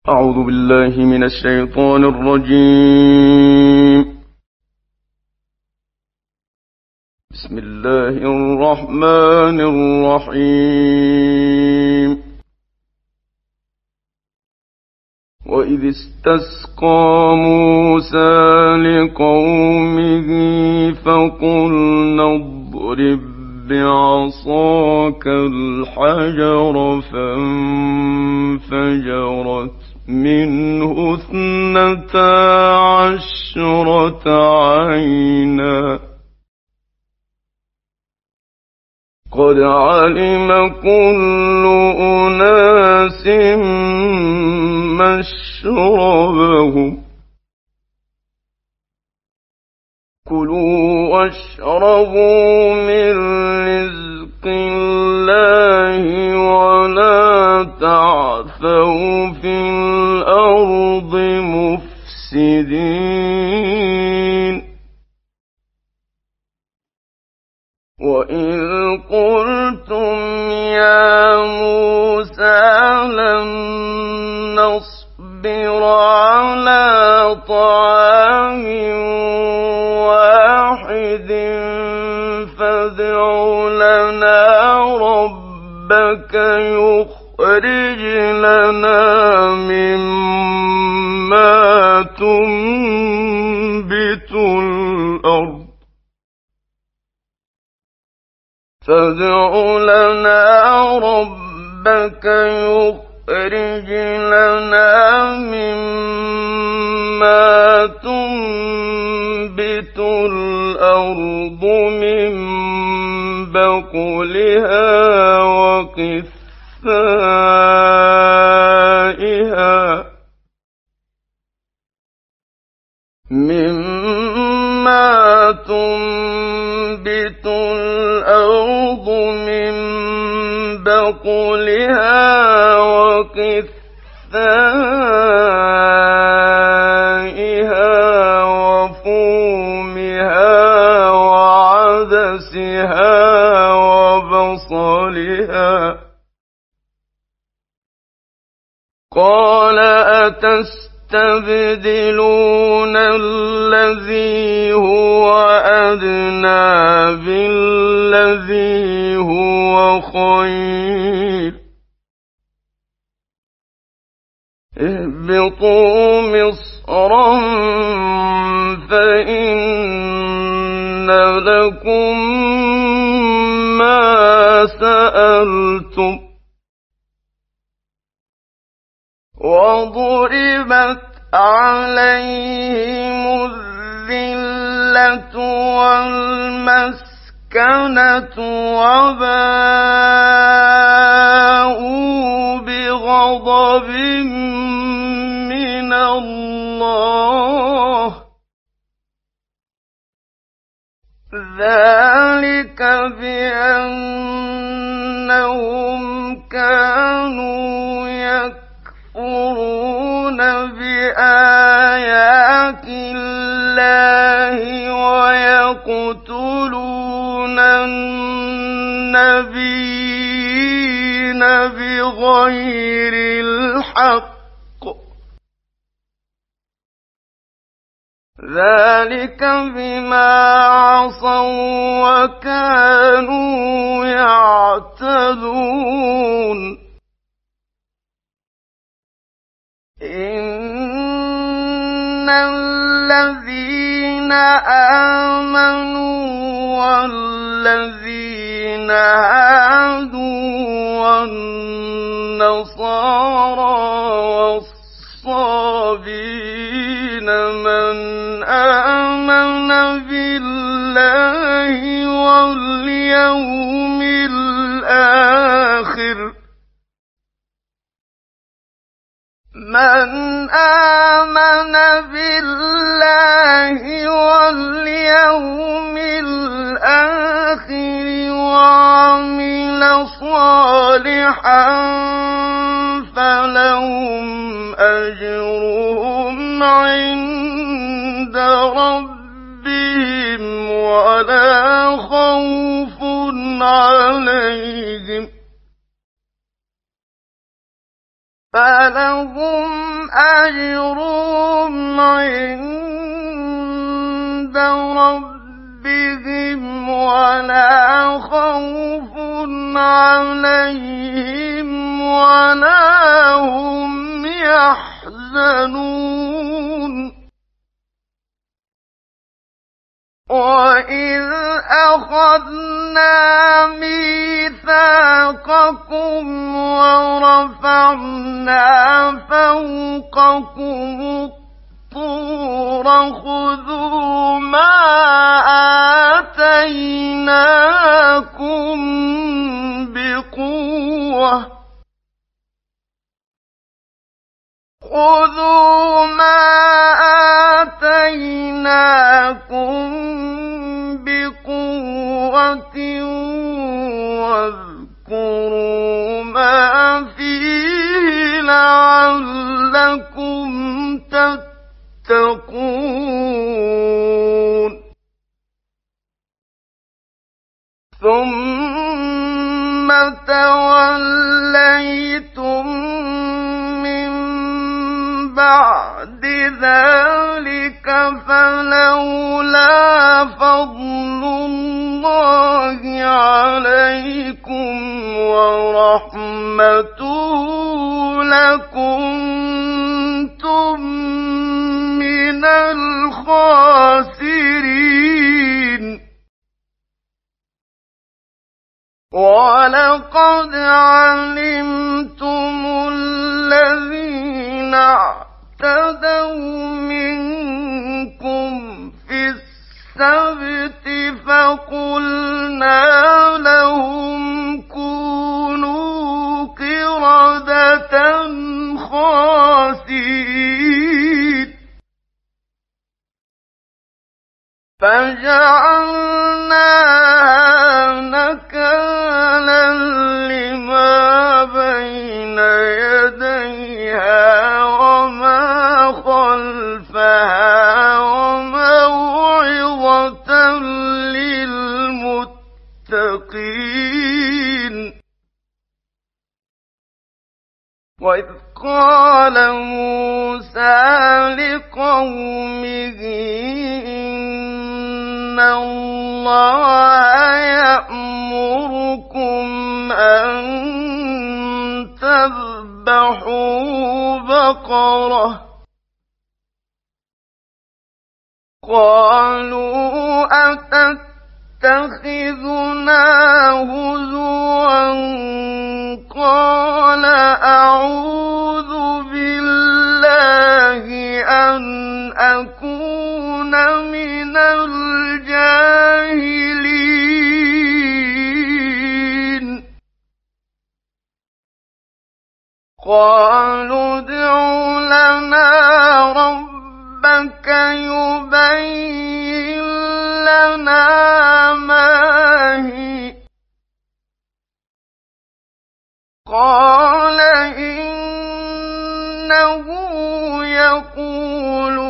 أعوذ بالله من الشيطان الرجيم. بسم الله الرحمن الرحيم. وإذ استسقى موسى لقومه فقلنا اضرب بعصاك الحجر فانفجرت منه 12 عينا قد علم كل أناس مشربهم كلوا واشربوا من رزق الله ولا تعثوا في الأرض مفسدين وإذ قلتم يا موسى لن نصبر على طعام واحد فادع لنا ربك يخرج لنا مما تنبت الأرض يخرج لنا مما تنبت الأرض من بقلها وقثائها وفومها وعدسها وبصلها قال أتستبدلون الذي هو أدنى بالذي هو خير اهبطوا مصرا فإن لكم ما سألتم وضربت عليهم الذلة والمسكنة وباءوا بغضب من الله ذلك بأنهم كانوا يكفرون بآيات الله ويقتلون النبيين بغير الحق ذلك بما عصوا وكانوا يعتدون إن الذين آمنوا والذين هادوا والنصارى والصابين من آمن بالله واليوم الآخر وعمل صالحا فلهم أجرهم عند ربهم ولا خوف عليهم فلهم أجرهم عند ربهم ولا خوف عليهم ولا هم يحزنون وَإِذْ أَخَذْنَا مِيثَاقَكُمْ وَرَفَعْنَا فَوْقَكُمُ الطُّورَ خُذُوا مَا آتَيْنَاكُمْ بِقُوَّةٍ وَاذْكُرُوا مَا فِيهِ لَعَلَّكُمْ تَتَّقُونَ ثُمَّ تَوَلَّيْتُم مِّن بَعْدِ ذَلِكَ فَلَوْلَا فَضْلُ اللَّهِ عَلَيْكُمْ وَرَحْمَتُهُ لَكُنتُم مِّنَ الْخَاسِرِينَ وَلَقَدْ عَلِمْتُمُ الَّذِينَ اعْتَدَوْا مِنكُمْ فِي السَّبْتِ فَقُلْنَا لَهُمْ كُونُوا قِرَدَةً خَاسِئِينَ فَجَعَلْنَاهَا نَكَالًا لِّمَا بَيْنَ يَدَيْهَا وَمَا خَلْفَهَا وَمَوْعِظَةً لِّلْمُتَّقِينَ وَإِذْ قَالَ مُوسَىٰ لِقَوْمِهِ إِنَّ اللَّهَ يَأْمُرُكُمْ أَن تَذْبَحُوا بَقَرَةً ۖ قَالُوا أَتَتَّخِذُنَا هُزُوًا ۖ قَالَ أَعُوذُ بِاللَّهِ أَنْ أَكُونَ مِنَ الْجَاهِلِينَ قَالُوا ادْعُ لَنَا رَبَّكَ يُبَيِّن لَّنَا مَا هِيَ قَالَ إِنَّهُ يَقُولُ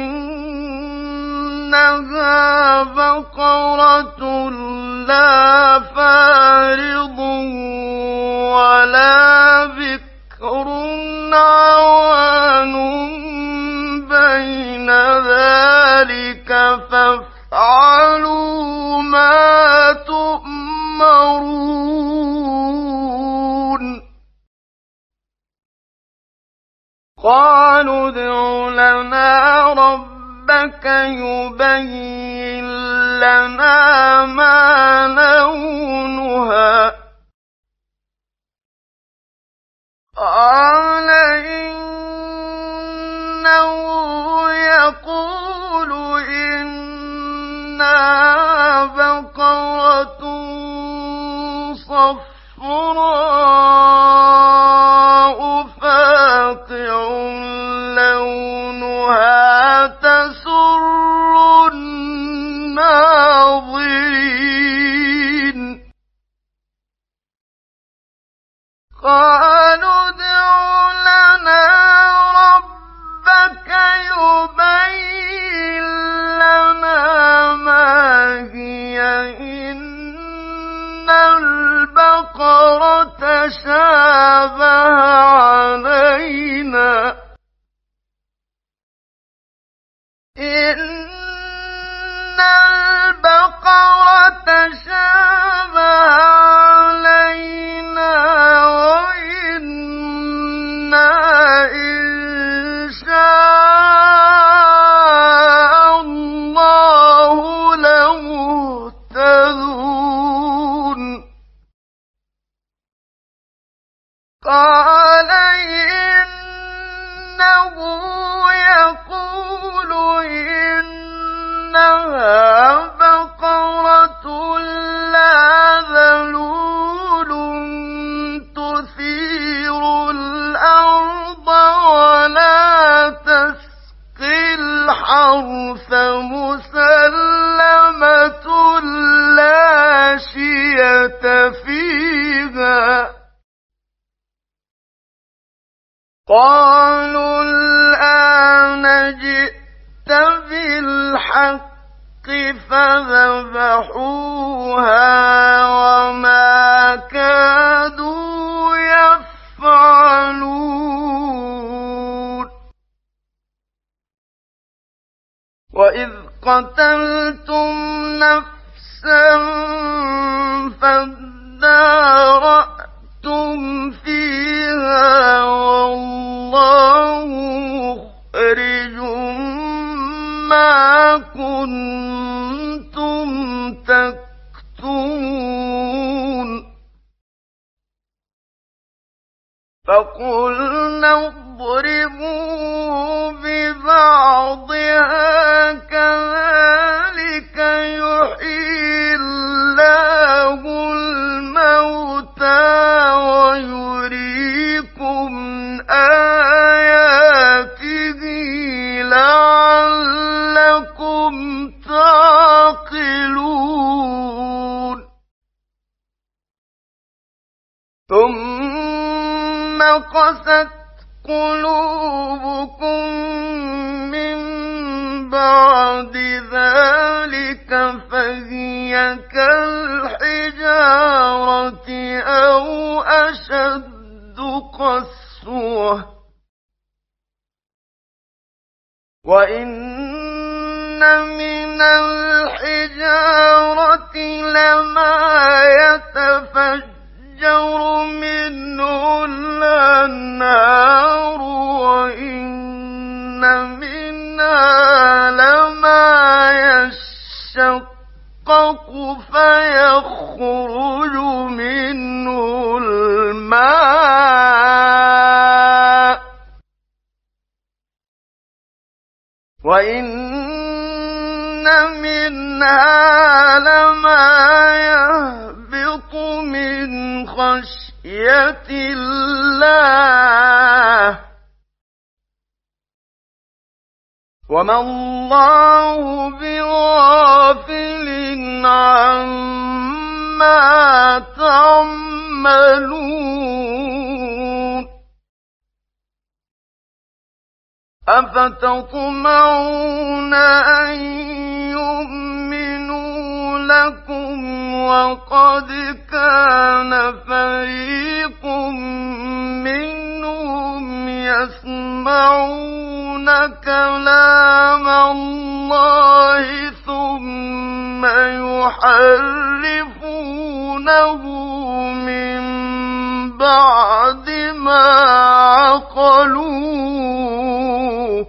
إِنَّهَا بَقَرَةٌ لَّا فَارِضٌ وَلَا بِكْرٌ عَوَانٌ بَيْنَ ذَٰلِكَ فَافْعَلُوا مَا تُؤْمَرُونَ قَالُوا ادْعُ لَنَا رَبَّكَ يُبَيِّن لَّنَا مَا لَوْنُهَا قَالَ إِنَّهُ يَقُولُ إِنَّهَا بَقَرَةٌ صَفْرَاءُ فَاقِعٌ لَّوْنُهَا تَسُرُّ النَّاظِرِينَ قَالُوا ادْعُ لَنَا إِنَّ الْبَقَرَةَ شَابَهَ عَلَيْنَا وَإِنَّا إِن شَاءَ اللَّهُ لَمُهْتَدُونَ قَالَ إِنَّهُ يَقُولُ إِنَّهَا بَقَرَةٌ لَّا ذَلُولٌ تُثِيرُ الْأَرْضَ وَلَا تَسْقِي الْحَرْثَ مُسَلَّمَةٌ لَّا شِيَةَ فِيهَا قَالُوا الْآنَ جِئْتَ بِالْحَقِّ فَذَبَحُوهَا وَمَا كَادُوا يَفْعَلُونَ وَإِذْ قَتَلْتُمْ نَفْسًا فَادَّارَأْتُمْ فِيهَا وَاللَّهُ مُخْرِجٌ مَّا كُنتُمْ تَكْتُمُونَ فَقُلْنَا اضْرِبُوهُ بِبَعْضِهَا كَذَٰلِكَ يُحْيِي اللَّهُ الْمَوْتَىٰ وَيُرِيكُمْ آيَاتِهِ لَعَلَّكُمْ تَعْقِلُونَ ثُمَّ قَسَتْ قُلُوبُكُم مِّن بَعْدِ ذَٰلِكَ فَهِيَ كَالْحِجَارَةِ أَوْ أَشَدُّ قَسْوَةً ۚ وَإِنَّ مِنَ الْحِجَارَةِ لَمَا يَتَفَجَّرُ مِنْهُ الْأَنْهَارُ وَإِنَّ مِنْهَا لَمَا يَشَّقَّقُ فَيَخْرُجُ مِنْهُ الْمَاءُ وَإِنَّ مِنْهَا لَمَا يَهْبِطُ مِنْ خَشْيَةِ اللَّهِ وَمَا اللَّهُ بِغَافِلٍ عَمَّا تَعْمَلُونَ أَفَتَطْمَعُونَ أَن يُؤْمِنُوا لَكُمْ وَقَدْ كَانَ فَرِيقٌ مِّنْهُمْ يَسْمَعُونَ كَلَامَ اللَّهِ ثُمَّ يُحَرِّفُونَهُ مِن بَعْدِ مَا عَقَلُوهُ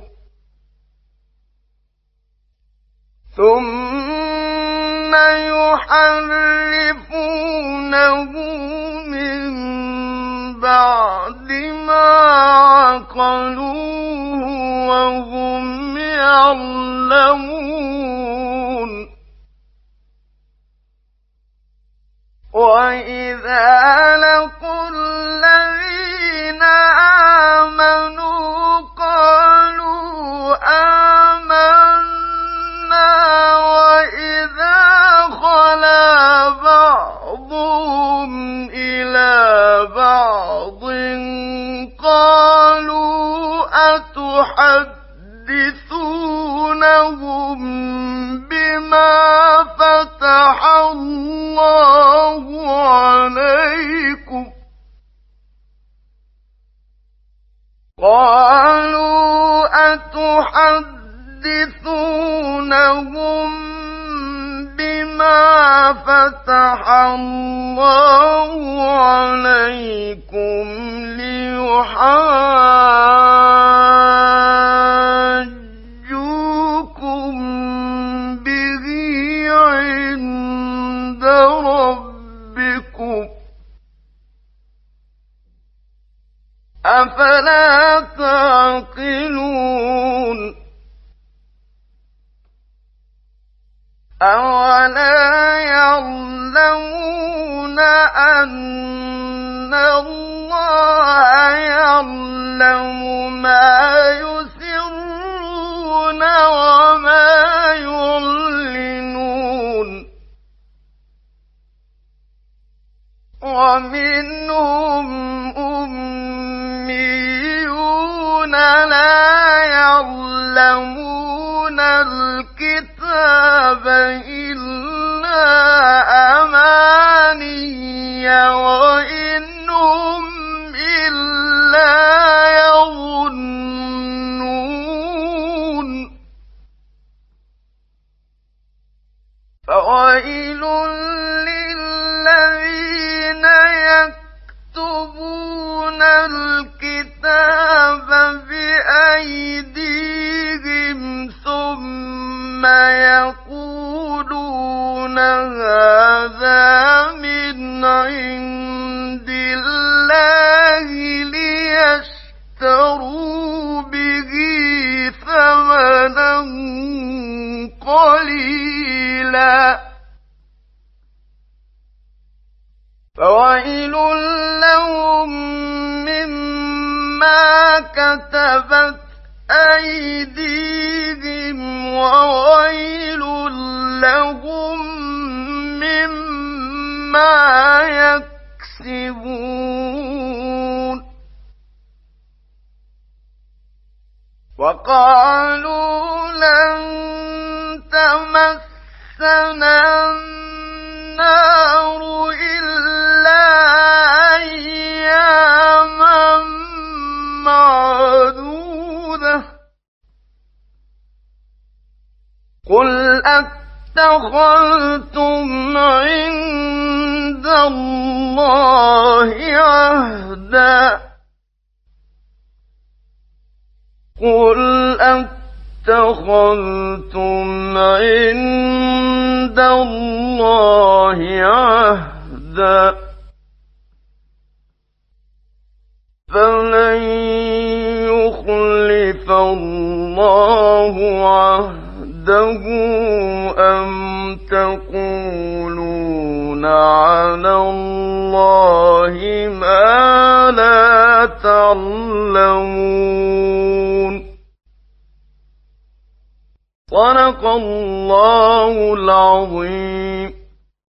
وَهُمْ يَعْلَمُونَ وَإِذَا لَقُوا الَّذِينَ آمَنُوا قَالُوا آمَنَّا وَإِذَا خَلَا بَعْضُهُمْ إِلَىٰ بَعْضٍ قَالُوا أَتُحَدِّثُونَهُم بِمَا فَتَحَ اللَّهُ عَلَيْكُمْ قَالُوا أَتُحَدِّثُونَهُم لهم بما فتح الله عليكم ليحاجوكم به عند ربكم أفلا تعقلون أولا يعلمون أن الله يعلم ما يسرون وما يعلنون ومنهم أميون لا يعلمون الكتاب إلا أماني وإن هم إلا يظنون فويل للذين يكتبون الكتاب بأيديهم ثم يقولون هذا من عند الله ليشتروا به ثمنا قليلا فويل لهم مما كتبت أيديهم وويل لهم مما يكسبون وقالوا لن تمسنا النار إلا أياما معدودة قل أتخذتم عند الله عهدا قل أتخذتم عند الله عهدا فلن يخلف الله عهده أم تقولون على الله ما لا تعلمون صدق الله العظيم.